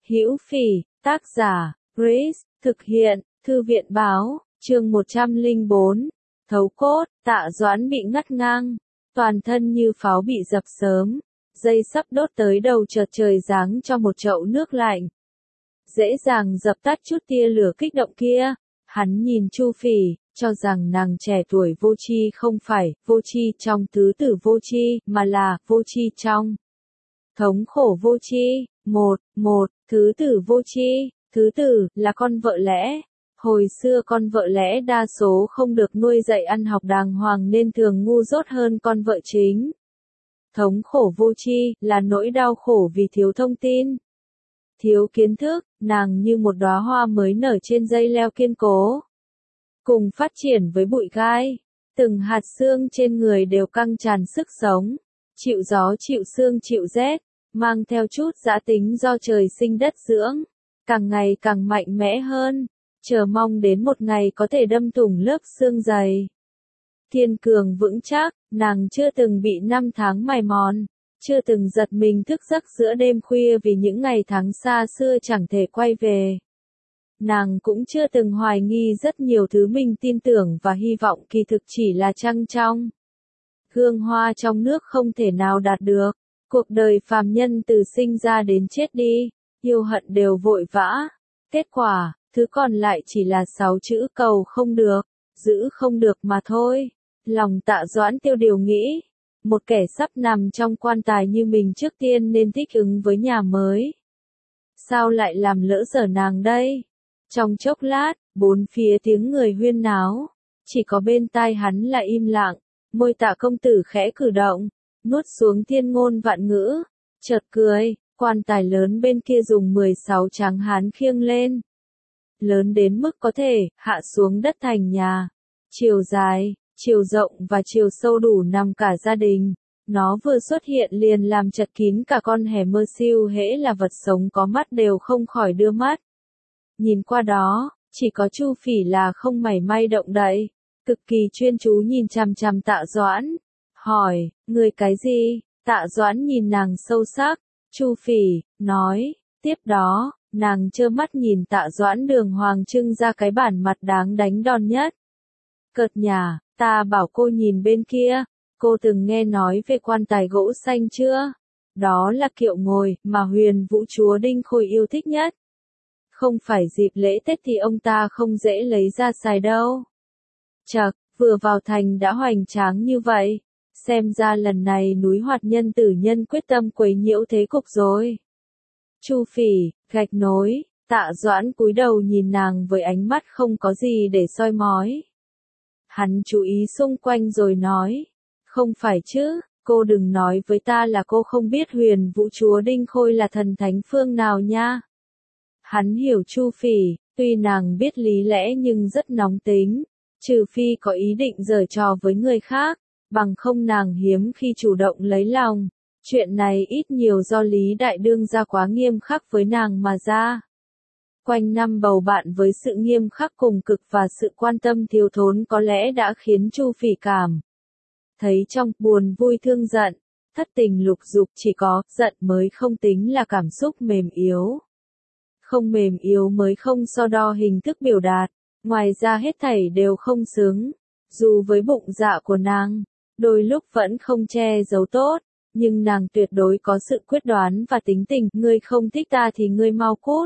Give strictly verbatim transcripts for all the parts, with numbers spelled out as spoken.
Hữu Phỉ, tác giả, Grace, thực hiện, Thư viện báo, chương một trăm lẻ bốn, thấu cốt, Tạ Doãn bị ngắt ngang, toàn thân như pháo bị dập sớm, dây sắp đốt tới đầu chợt trời giáng cho một chậu nước lạnh. Dễ dàng dập tắt chút tia lửa kích động kia, hắn nhìn Chu Phỉ, cho rằng nàng trẻ tuổi vô tri không phải vô tri trong tứ tử vô tri, mà là vô tri trong thống khổ vô tri. Một, một, thứ tử vô tri, thứ tử là con vợ lẽ. Hồi xưa con vợ lẽ đa số không được nuôi dạy ăn học đàng hoàng nên thường ngu dốt hơn con vợ chính. Thống khổ vô tri là nỗi đau khổ vì thiếu thông tin, thiếu kiến thức, nàng như một đóa hoa mới nở trên dây leo kiên cố, cùng phát triển với bụi gai, từng hạt xương trên người đều căng tràn sức sống, chịu gió chịu sương chịu rét, mang theo chút dã tính do trời sinh đất dưỡng, càng ngày càng mạnh mẽ hơn, chờ mong đến một ngày có thể đâm thủng lớp xương dày. Kiên cường vững chắc, nàng chưa từng bị năm tháng mài mòn, chưa từng giật mình thức giấc giữa đêm khuya vì những ngày tháng xa xưa chẳng thể quay về. Nàng cũng chưa từng hoài nghi rất nhiều thứ mình tin tưởng và hy vọng kỳ thực chỉ là trăng trong hương hoa trong nước không thể nào đạt được. Cuộc đời phàm nhân từ sinh ra đến chết đi, yêu hận đều vội vã. Kết quả, thứ còn lại chỉ là sáu chữ cầu không được, giữ không được mà thôi. Lòng Tạ Doãn tiêu điều nghĩ, một kẻ sắp nằm trong quan tài như mình trước tiên nên thích ứng với nhà mới. Sao lại làm lỡ dở nàng đây? Trong chốc lát, bốn phía tiếng người huyên náo, chỉ có bên tai hắn là im lặng, môi Tạ công tử khẽ cử động, nuốt xuống thiên ngôn vạn ngữ, chợt cười, quan tài lớn bên kia dùng mười sáu tráng hán khiêng lên. Lớn đến mức có thể hạ xuống đất thành nhà, chiều dài, chiều rộng và chiều sâu đủ nằm cả gia đình. Nó vừa xuất hiện liền làm chật kín cả con hẻm mơ siêu, hễ là vật sống có mắt đều không khỏi đưa mắt. Nhìn qua đó, chỉ có Chu Phỉ là không mảy may động đậy, cực kỳ chuyên chú nhìn chằm chằm Tạ Doãn. Hỏi, người cái gì? Tạ Doãn nhìn nàng sâu sắc. Chu Phỉ nói, tiếp đó, nàng trơ mắt nhìn Tạ Doãn đường hoàng trưng ra cái bản mặt đáng đánh đòn nhất. Cợt nhả, ta bảo cô nhìn bên kia, cô từng nghe nói về quan tài gỗ xanh chưa? Đó là kiệu ngồi mà Huyền Vũ chúa Đinh Khôi yêu thích nhất. Không phải dịp lễ Tết thì ông ta không dễ lấy ra xài đâu. Chậc, vừa vào thành đã hoành tráng như vậy. Xem ra lần này núi Hoạt Nhân tử nhân quyết tâm quấy nhiễu thế cục rồi. Chu Phỉ, gạch nối, Tạ Doãn cúi đầu nhìn nàng với ánh mắt không có gì để soi mói. Hắn chú ý xung quanh rồi nói, không phải chứ, cô đừng nói với ta là cô không biết Huyền Vũ chúa Đinh Khôi là thần thánh phương nào nha. Hắn hiểu Chu Phỉ, tuy nàng biết lý lẽ nhưng rất nóng tính, trừ phi có ý định giở trò với người khác. Bằng không nàng hiếm khi chủ động lấy lòng, chuyện này ít nhiều do Lý Đại Đương gia quá nghiêm khắc với nàng mà ra. Quanh năm bầu bạn với sự nghiêm khắc cùng cực và sự quan tâm thiếu thốn có lẽ đã khiến Chu Phỉ cảm thấy trong buồn vui thương giận, thất tình lục dục chỉ có giận mới không tính là cảm xúc mềm yếu. Không mềm yếu mới không so đo hình thức biểu đạt, ngoài ra hết thảy đều không xứng, dù với bụng dạ của nàng. Đôi lúc vẫn không che giấu tốt, nhưng nàng tuyệt đối có sự quyết đoán và tính tình, ngươi không thích ta thì ngươi mau cút.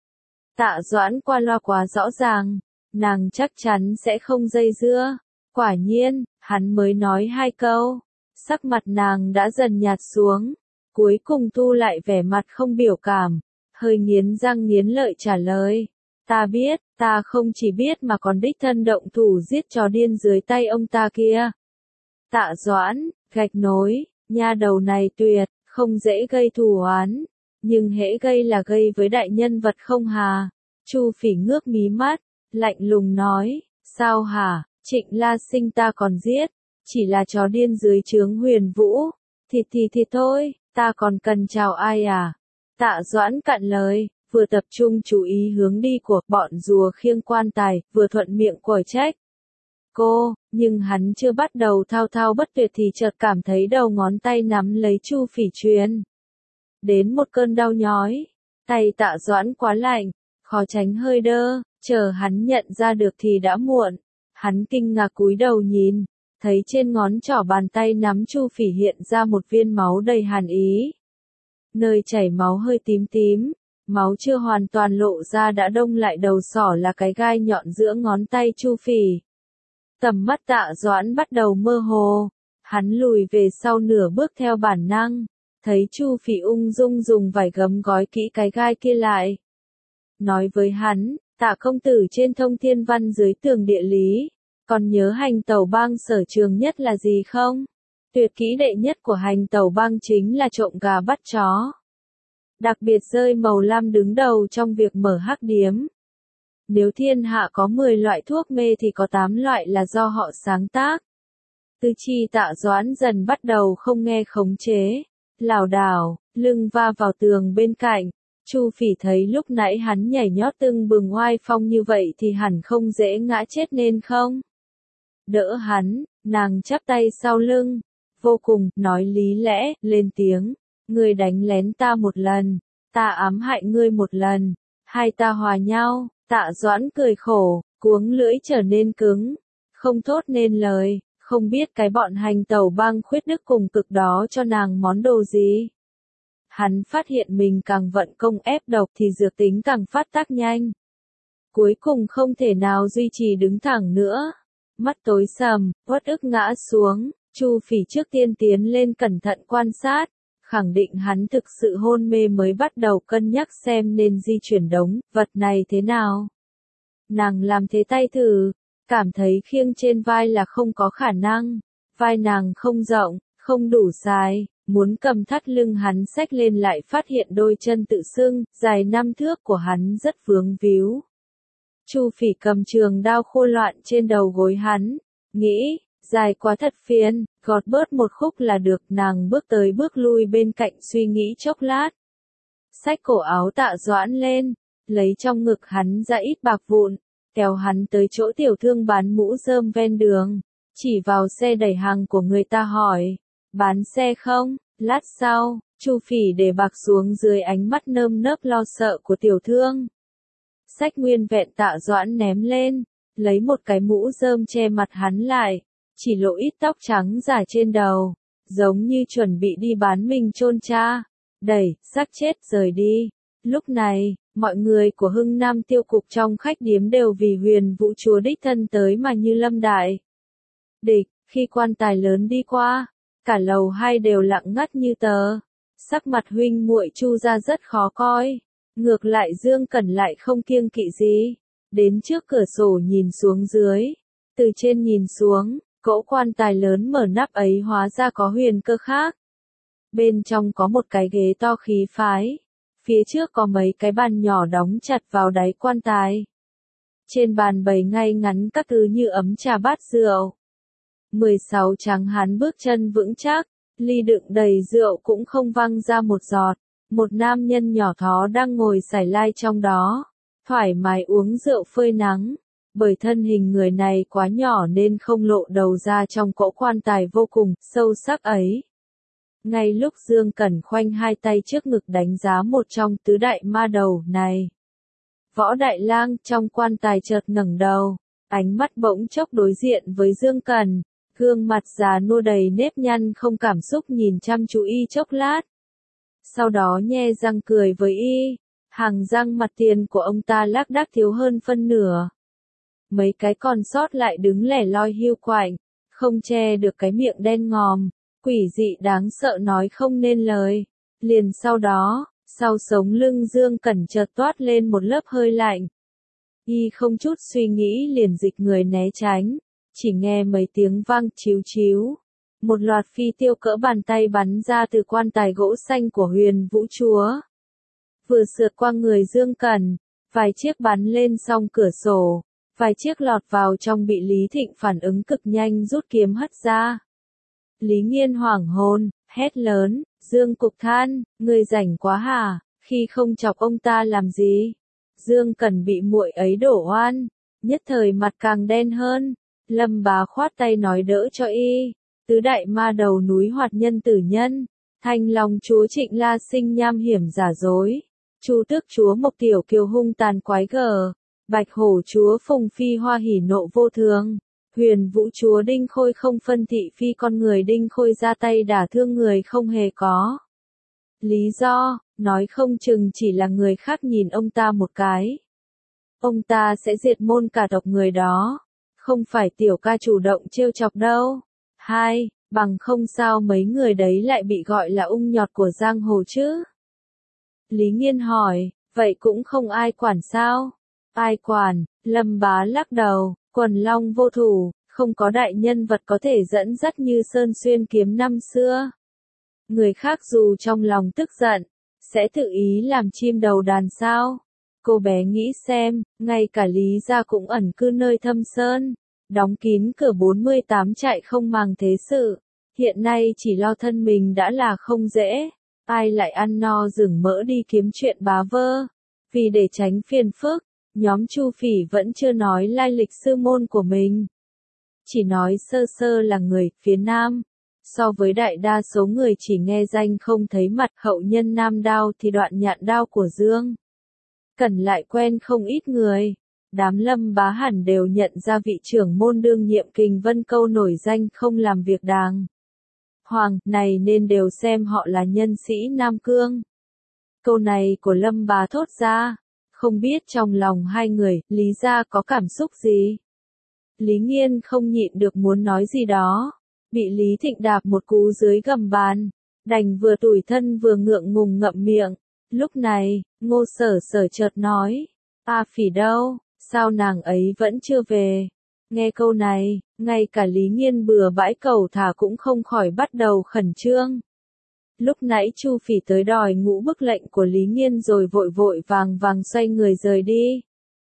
Tạ Doãn qua loa quá rõ ràng, nàng chắc chắn sẽ không dây dưa. Quả nhiên, hắn mới nói hai câu, sắc mặt nàng đã dần nhạt xuống, cuối cùng thu lại vẻ mặt không biểu cảm, hơi nghiến răng nghiến lợi trả lời. Ta biết, ta không chỉ biết mà còn đích thân động thủ giết chó điên dưới tay ông ta kia. Tạ Doãn, gạch nối, nha đầu này tuyệt, không dễ gây thù oán, nhưng hễ gây là gây với đại nhân vật không hà. Chu Phỉ ngước mí mắt, lạnh lùng nói, sao hả, Trịnh La Sinh ta còn giết, chỉ là chó điên dưới trướng Huyền Vũ, thịt thì thịt thôi, ta còn cần chào ai à? Tạ Doãn cạn lời, vừa tập trung chú ý hướng đi của bọn rùa khiêng quan tài, vừa thuận miệng quở trách. Cô, nhưng hắn chưa bắt đầu thao thao bất tuyệt thì chợt cảm thấy đầu ngón tay nắm lấy Chu Phỉ truyền đến một cơn đau nhói. Tay Tạ Doãn quá lạnh, khó tránh hơi đơ, chờ hắn nhận ra được thì đã muộn. Hắn kinh ngạc cúi đầu nhìn, thấy trên ngón trỏ bàn tay nắm Chu Phỉ hiện ra một viên máu đầy hàn ý. Nơi chảy máu hơi tím tím, máu chưa hoàn toàn lộ ra đã đông lại đầu sỏ là cái gai nhọn giữa ngón tay Chu Phỉ. Tầm mắt Tạ Doãn bắt đầu mơ hồ, hắn lùi về sau nửa bước theo bản năng, thấy Chu Phỉ ung dung dùng vải gấm gói kỹ cái gai kia lại. Nói với hắn, Tạ công tử trên Thông Thiên Văn dưới tường địa lý, còn nhớ hành tẩu bang sở trường nhất là gì không? Tuyệt kỹ đệ nhất của hành tẩu bang chính là trộm gà bắt chó. Đặc biệt rơi màu lam đứng đầu trong việc mở hắc điếm. Nếu thiên hạ có mười loại thuốc mê thì có tám loại là do họ sáng tác. Tư chi Tạ Doãn dần bắt đầu không nghe khống chế, lảo đảo, lưng va vào tường bên cạnh. Chu Phỉ thấy lúc nãy hắn nhảy nhót tưng bừng oai phong như vậy thì hẳn không dễ ngã chết nên không? Đỡ hắn, nàng chắp tay sau lưng, vô cùng, nói lý lẽ, lên tiếng. Ngươi đánh lén ta một lần, ta ám hại ngươi một lần, hai ta hòa nhau. Tạ Doãn cười khổ, cuống lưỡi trở nên cứng, không thốt nên lời, không biết cái bọn hành tẩu bang khuyết đức cùng cực đó cho nàng món đồ gì. Hắn phát hiện mình càng vận công ép độc thì dược tính càng phát tác nhanh. Cuối cùng không thể nào duy trì đứng thẳng nữa. Mắt tối sầm, uất ức ngã xuống, Chu Phỉ trước tiên tiến lên cẩn thận quan sát, khẳng định hắn thực sự hôn mê mới bắt đầu cân nhắc xem nên di chuyển đống vật này thế nào. Nàng làm thế tay thử, cảm thấy khiêng trên vai là không có khả năng, vai nàng không rộng, không đủ dài, muốn cầm thắt lưng hắn xách lên lại phát hiện đôi chân tự xưng, dài năm thước của hắn rất vướng víu. Chu Phỉ cầm trường đao khô loạn trên đầu gối hắn, nghĩ, dài quá thật phiền, gọt bớt một khúc là được. Nàng bước tới bước lui bên cạnh suy nghĩ chốc lát. Xách cổ áo Tạ Doãn lên, lấy trong ngực hắn ra ít bạc vụn, kéo hắn tới chỗ tiểu thương bán mũ rơm ven đường, chỉ vào xe đẩy hàng của người ta hỏi, bán xe không? Lát sau, Chu Phỉ để bạc xuống dưới ánh mắt nơm nớp lo sợ của tiểu thương. Xách nguyên vẹn Tạ Doãn ném lên, lấy một cái mũ rơm che mặt hắn lại, chỉ lộ ít tóc trắng giả trên đầu, giống như chuẩn bị đi bán mình chôn cha, đẩy, xác chết rời đi. Lúc này, mọi người của Hưng Nam tiêu cục trong khách điếm đều vì Huyền Vũ Chúa đích thân tới mà như lâm đại địch. Khi quan tài lớn đi qua, cả lầu hai đều lặng ngắt như tờ. Sắc mặt huynh muội Chu ra rất khó coi. Ngược lại Dương Cẩn lại không kiêng kỵ gì, đến trước cửa sổ nhìn xuống dưới, từ trên nhìn xuống, cỗ quan tài lớn mở nắp ấy hóa ra có huyền cơ khác. Bên trong có một cái ghế to khí phái, phía trước có mấy cái bàn nhỏ đóng chặt vào đáy quan tài. Trên bàn bày ngay ngắn các thứ như ấm trà bát rượu. mười sáu tráng hán bước chân vững chắc, ly đựng đầy rượu cũng không văng ra một giọt. Một nam nhân nhỏ thó đang ngồi sải lai trong đó, thoải mái uống rượu phơi nắng, bởi thân hình người này quá nhỏ nên không lộ đầu ra trong cỗ quan tài vô cùng sâu sắc ấy. Ngay lúc Dương Cẩn khoanh hai tay trước ngực đánh giá một trong tứ đại ma đầu này, Võ Đại Lang trong quan tài chợt ngẩng đầu, ánh mắt bỗng chốc đối diện với Dương Cẩn, gương mặt già nua đầy nếp nhăn không cảm xúc nhìn chăm chú y chốc lát. Sau đó nhe răng cười với y, hàng răng mặt tiền của ông ta lác đác thiếu hơn phân nửa. Mấy cái còn sót lại đứng lẻ loi hiu quạnh, không che được cái miệng đen ngòm, quỷ dị đáng sợ nói không nên lời. Liền sau đó, sau sống lưng Dương Cẩn chợt toát lên một lớp hơi lạnh. Y không chút suy nghĩ liền dịch người né tránh, chỉ nghe mấy tiếng vang chíu chíu. Một loạt phi tiêu cỡ bàn tay bắn ra từ quan tài gỗ xanh của Huyền Vũ Chúa. Vừa sượt qua người Dương Cẩn, vài chiếc bắn lên song cửa sổ, vài chiếc lọt vào trong bị Lý Thịnh phản ứng cực nhanh rút kiếm hất ra. Lý Nghiên hoảng hồn, hét lớn, Dương Cục Than, ngươi rảnh quá hả, khi không chọc ông ta làm gì? Dương Cẩn bị muội ấy đổ oan, nhất thời mặt càng đen hơn. Lâm Bá khoát tay nói đỡ cho y. Tứ đại ma đầu núi hoạt nhân tử nhân, Thanh Long chúa Trịnh La sinh nham hiểm giả dối, Chu tước chúa Mộc Tiểu Kiều hung tàn quái gở, Bạch hổ chúa Phùng Phi hoa hỉ nộ vô thường, Huyền vũ chúa Đinh Khôi không phân thị phi con người Đinh Khôi ra tay đả thương người không hề có lý do, nói không chừng chỉ là người khác nhìn ông ta một cái. Ông ta sẽ diệt môn cả tộc người đó, không phải tiểu ca chủ động trêu chọc đâu. Hai, bằng không sao mấy người đấy lại bị gọi là ung nhọt của giang hồ chứ? Lý Nghiên hỏi, vậy cũng không ai quản sao? Ai quản, Lâm Bá lắc đầu, quần long vô thủ, không có đại nhân vật có thể dẫn dắt như Sơn Xuyên kiếm năm xưa. Người khác dù trong lòng tức giận, sẽ tự ý làm chim đầu đàn sao? Cô bé nghĩ xem, ngay cả Lý gia cũng ẩn cư nơi thâm sơn, đóng kín cửa bốn mươi tám trại không màng thế sự, hiện nay chỉ lo thân mình đã là không dễ, ai lại ăn no rừng mỡ đi kiếm chuyện bá vơ. Vì để tránh phiền phức, nhóm Chu Phỉ vẫn chưa nói lai lịch sư môn của mình. Chỉ nói sơ sơ là người phía Nam. So với đại đa số người chỉ nghe danh không thấy mặt hậu nhân Nam Đao thì đoạn nhạn đao của Dương Cẩn lại quen không ít người. Đám Lâm Bá hẳn đều nhận ra vị trưởng môn đương nhiệm Kình Vân Câu nổi danh không làm việc đàng hoàng này nên đều xem họ là nhân sĩ Nam Cương. Câu này của Lâm Bá thốt ra, không biết trong lòng hai người, Lý gia có cảm xúc gì? Lý Nghiên không nhịn được muốn nói gì đó, bị Lý Thịnh đạp một cú dưới gầm bàn, đành vừa tủi thân vừa ngượng ngùng ngậm miệng. Lúc này, Ngô Sở Sở chợt nói, A Phỉ đâu, sao nàng ấy vẫn chưa về? Nghe câu này, ngay cả Lý Nghiên bừa bãi cầu thả cũng không khỏi bắt đầu khẩn trương. Lúc nãy Chu Phỉ tới đòi ngũ bức lệnh của Lý Nghiên rồi vội vội vàng vàng xoay người rời đi.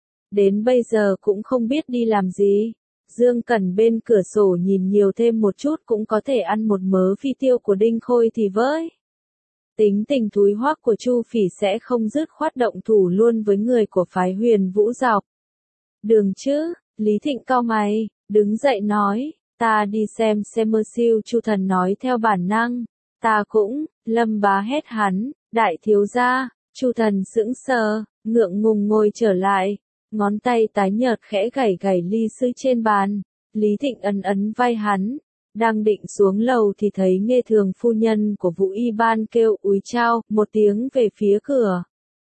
Đến bây giờ cũng không biết đi làm gì. Dương Cẩn bên cửa sổ nhìn nhiều thêm một chút cũng có thể ăn một mớ phi tiêu của Đinh Khôi thì với. Tính tình thúi hoác của Chu Phỉ sẽ không dứt khoát động thủ luôn với người của phái Huyền Vũ dọc đường chứ? Lý Thịnh cau mày, đứng dậy nói, ta đi xem xem mơ siêu. Chu Thần nói theo bản năng, ta cũng. Lâm Bá hét hắn, đại thiếu gia. Chu Thần sững sờ, ngượng ngùng ngồi trở lại, ngón tay tái nhợt khẽ gảy gảy ly sứ trên bàn. Lý Thịnh ấn ấn vai hắn, đang định xuống lầu thì thấy Nghê Thường phu nhân của Vũ Y Ban kêu úi chao một tiếng về phía cửa.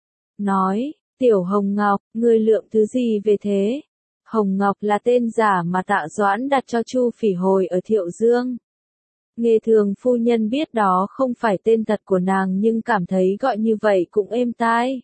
Nói, Tiểu Hồng Ngọc, ngươi lượm thứ gì về thế? Hồng Ngọc là tên giả mà Tạ Doãn đặt cho Chu Phỉ hồi ở Thiệu Dương. Nghê Thường phu nhân biết đó không phải tên thật của nàng nhưng cảm thấy gọi như vậy cũng êm tai.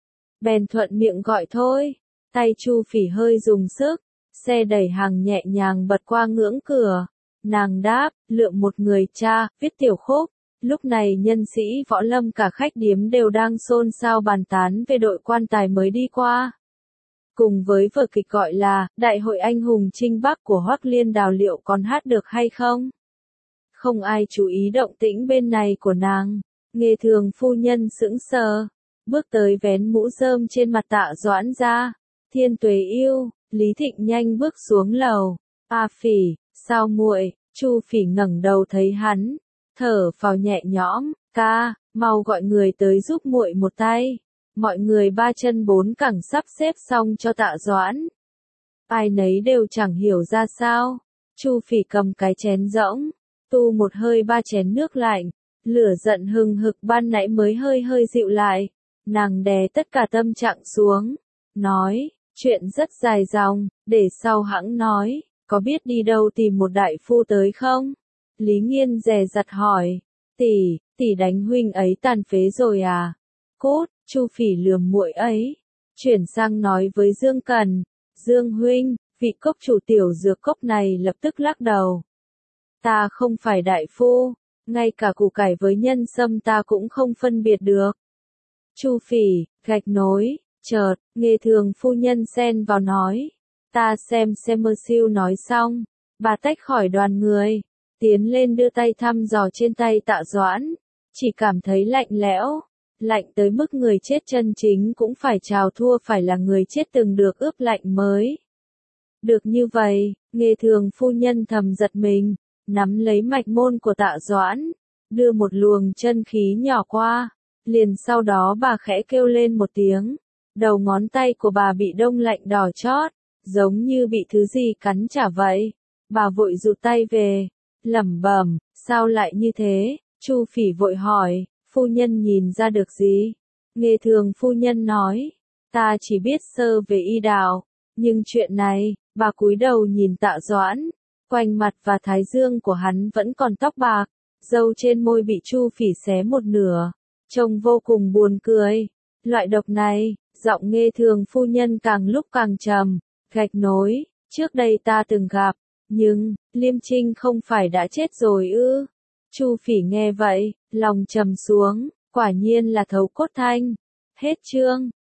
Bèn thuận miệng gọi thôi. Tay Chu Phỉ hơi dùng sức, xe đẩy hàng nhẹ nhàng bật qua ngưỡng cửa. Nàng đáp, lượm một người cha, viết tiểu khúc. Lúc này nhân sĩ võ lâm cả khách điếm đều đang xôn xao bàn tán về đội quan tài mới đi qua. Cùng với vở kịch gọi là Đại hội anh hùng Trinh Bắc của Hoắc Liên Đào liệu còn hát được hay không? Không ai chú ý động tĩnh bên này của nàng. Nghê Thường phu nhân sững sờ, bước tới vén mũ rơm trên mặt Tạ Doãn ra. Thiên Tuế yêu, Lý Thịnh nhanh bước xuống lầu. A Phỉ, sao muội? Chu Phỉ ngẩng đầu thấy hắn, thở phào nhẹ nhõm, ca, mau gọi người tới giúp muội một tay. Mọi người ba chân bốn cẳng sắp xếp xong cho Tạ Doãn. Ai nấy đều chẳng hiểu ra sao. Chu Phỉ cầm cái chén rỗng, tu một hơi ba chén nước lạnh, lửa giận hừng hực ban nãy mới hơi hơi dịu lại. Nàng đè tất cả tâm trạng xuống, nói, chuyện rất dài dòng, để sau hẵng nói, có biết đi đâu tìm một đại phu tới không? Lý Nghiên dè dặt hỏi, tỷ, tỷ đánh huynh ấy tàn phế rồi à? Cút, Chu Phỉ lườm muội ấy, chuyển sang nói với Dương Cẩn, Dương huynh, vị cốc chủ tiểu dược cốc này lập tức lắc đầu. Ta không phải đại phu, ngay cả củ cải với nhân sâm ta cũng không phân biệt được. Chu Phỉ, gạch nối, chợt, Nghê Thường phu nhân xen vào nói, ta xem xem mơ siêu nói xong, bà tách khỏi đoàn người, tiến lên đưa tay thăm dò trên tay Tạ Doãn, chỉ cảm thấy lạnh lẽo, lạnh tới mức người chết chân chính cũng phải chào thua phải là người chết từng được ướp lạnh mới. Được như vậy, Nghê Thường phu nhân thầm giật mình, nắm lấy mạch môn của Tạ Doãn, đưa một luồng chân khí nhỏ qua, Liền sau đó bà khẽ kêu lên một tiếng. Đầu ngón tay của bà bị đông lạnh đỏ chót, giống như bị thứ gì cắn trả vậy. Bà vội rụt tay về, lẩm bẩm, sao lại như thế? Chu Phỉ vội hỏi, phu nhân nhìn ra được gì? Nghề thường phu nhân nói, ta chỉ biết sơ về y đạo, nhưng chuyện này, bà cúi đầu nhìn Tạ Doãn, quanh mặt và thái dương của hắn vẫn còn tóc bạc, râu trên môi bị Chu Phỉ xé một nửa, trông vô cùng buồn cười. Loại độc này, giọng Nghê thường phu nhân càng lúc càng trầm, gạch nối, trước đây ta từng gặp, nhưng, Liêm Trinh không phải đã chết rồi ư? Chu Phỉ nghe vậy, lòng trầm xuống, quả nhiên là Thấu Cốt Thanh. Hết chương.